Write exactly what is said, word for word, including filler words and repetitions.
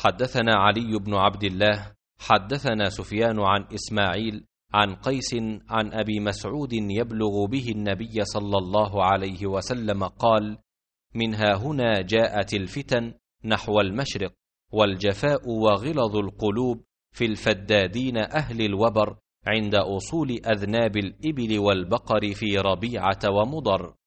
حدثنا علي بن عبد الله حدثنا سفيان عن إسماعيل عن قيس عن أبي مسعود يبلغ به النبي صلى الله عليه وسلم قال: منها هنا جاءت الفتن نحو المشرق، والجفاء وغلظ القلوب في الفدادين أهل الوبر عند أصول أذناب الإبل والبقر في ربيعة ومضر.